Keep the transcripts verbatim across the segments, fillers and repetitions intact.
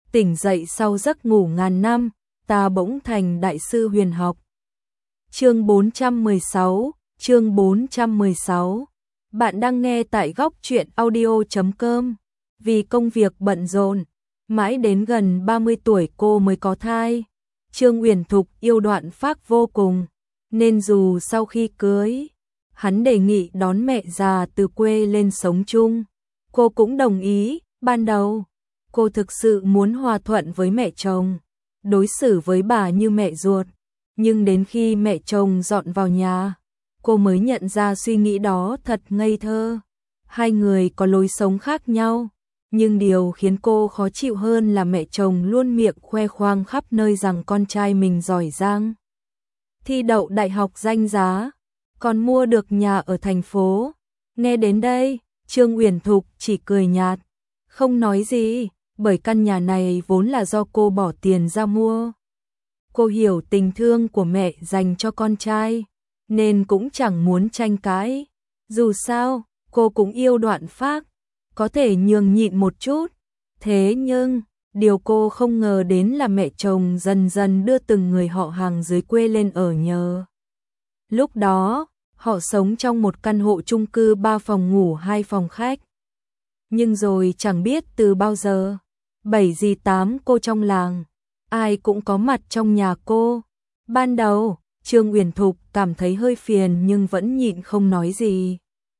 tỉnh dậy sau giấc ngủ ngàn năm, ta bỗng thành đại sư huyền học. Chương bốn trăm mười sáu, chương bốn trăm mười sáu. Bạn đang nghe tại góc truyện audio chấm com. Vì công việc bận rộn, mãi đến gần ba mươi tuổi cô mới có thai. Trương Uyển Thục yêu Đoạn Phác vô cùng, nên dù sau khi cưới, hắn đề nghị đón mẹ già từ quê lên sống chung, cô cũng đồng ý. Ban đầu, cô thực sự muốn hòa thuận với mẹ chồng, đối xử với bà như mẹ ruột. Nhưng đến khi mẹ chồng dọn vào nhà, cô mới nhận ra suy nghĩ đó thật ngây thơ. Hai người có lối sống khác nhau, nhưng điều khiến cô khó chịu hơn là mẹ chồng luôn miệng khoe khoang khắp nơi rằng con trai mình giỏi giang, thi đậu đại học danh giá, còn mua được nhà ở thành phố. Nghe đến đây, Trương Uyển Thục chỉ cười nhạt, không nói gì, bởi căn nhà này vốn là do cô bỏ tiền ra mua. Cô hiểu tình thương của mẹ dành cho con trai, nên cũng chẳng muốn tranh cãi. Dù sao, cô cũng yêu Đoạn Phác, có thể nhường nhịn một chút. Thế nhưng, điều cô không ngờ đến là mẹ chồng dần dần đưa từng người họ hàng dưới quê lên ở nhờ. Lúc đó, họ sống trong một căn hộ chung cư ba phòng ngủ hai phòng khách. Nhưng rồi chẳng biết từ bao giờ, bảy dì tám cô trong làng, ai cũng có mặt trong nhà cô. Ban đầu, Trương Uyển Thục cảm thấy hơi phiền nhưng vẫn nhịn không nói gì.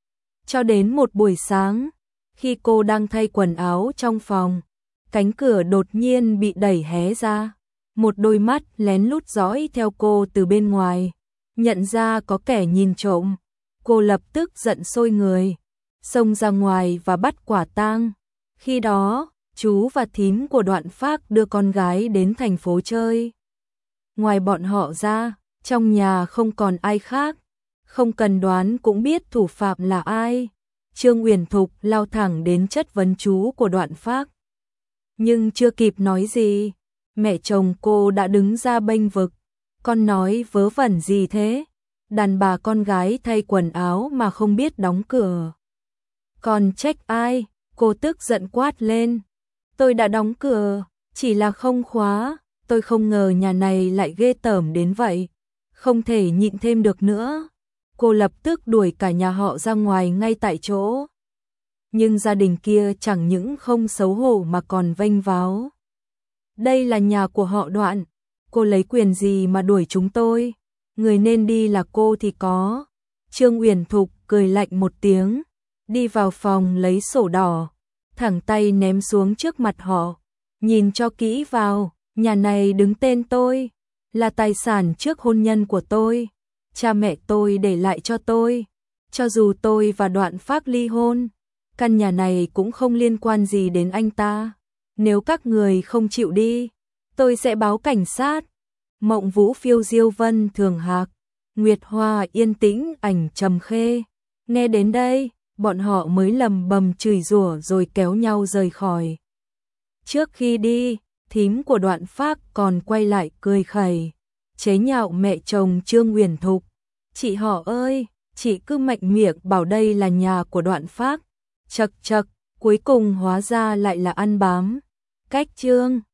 Cho đến một buổi sáng, khi cô đang thay quần áo trong phòng, cánh cửa đột nhiên bị đẩy hé ra. Một đôi mắt lén lút dõi theo cô từ bên ngoài. Nhận ra có kẻ nhìn trộm, cô lập tức giận sôi người, xông ra ngoài và bắt quả tang. Khi đó, chú và thím của Đoạn Phác đưa con gái đến thành phố chơi. Ngoài bọn họ ra, trong nhà không còn ai khác, không cần đoán cũng biết thủ phạm là ai. Trương Uyển Thục lao thẳng đến chất vấn chú của Đoạn Phác. Nhưng chưa kịp nói gì, mẹ chồng cô đã đứng ra bênh vực. Con nói vớ vẩn gì thế? Đàn bà con gái thay quần áo mà không biết đóng cửa. Còn trách ai? Cô tức giận quát lên. Tôi đã đóng cửa, chỉ là không khóa. Tôi không ngờ nhà này lại ghê tởm đến vậy. Không thể nhịn thêm được nữa. Cô lập tức đuổi cả nhà họ ra ngoài ngay tại chỗ. Nhưng gia đình kia chẳng những không xấu hổ mà còn vênh váo. Đây là nhà của họ Đoạn. Cô lấy quyền gì mà đuổi chúng tôi? Người nên đi là cô thì có. Trương Uyển Thục cười lạnh một tiếng, đi vào phòng lấy sổ đỏ, thẳng tay ném xuống trước mặt họ. Nhìn cho kỹ vào, nhà này đứng tên tôi, là tài sản trước hôn nhân của tôi. Cha mẹ tôi để lại cho tôi. Cho dù tôi và Đoạn Phác ly hôn, căn nhà này cũng không liên quan gì đến anh ta. Nếu các người không chịu đi, tôi sẽ báo cảnh sát. Mộng Vũ phiêu diêu vân thường hạc, Nguyệt Hoa yên tĩnh ảnh trầm khê. Nghe đến đây, bọn họ mới lầm bầm chửi rủa rồi kéo nhau rời khỏi. Trước khi đi, thím của Đoạn Phác còn quay lại cười khẩy, chế nhạo mẹ chồng Trương Uyển Thục. Chị họ ơi, chị cứ mạnh miệng bảo đây là nhà của Đoạn Phác. Chật chật, cuối cùng hóa ra lại là ăn bám. Cách Trương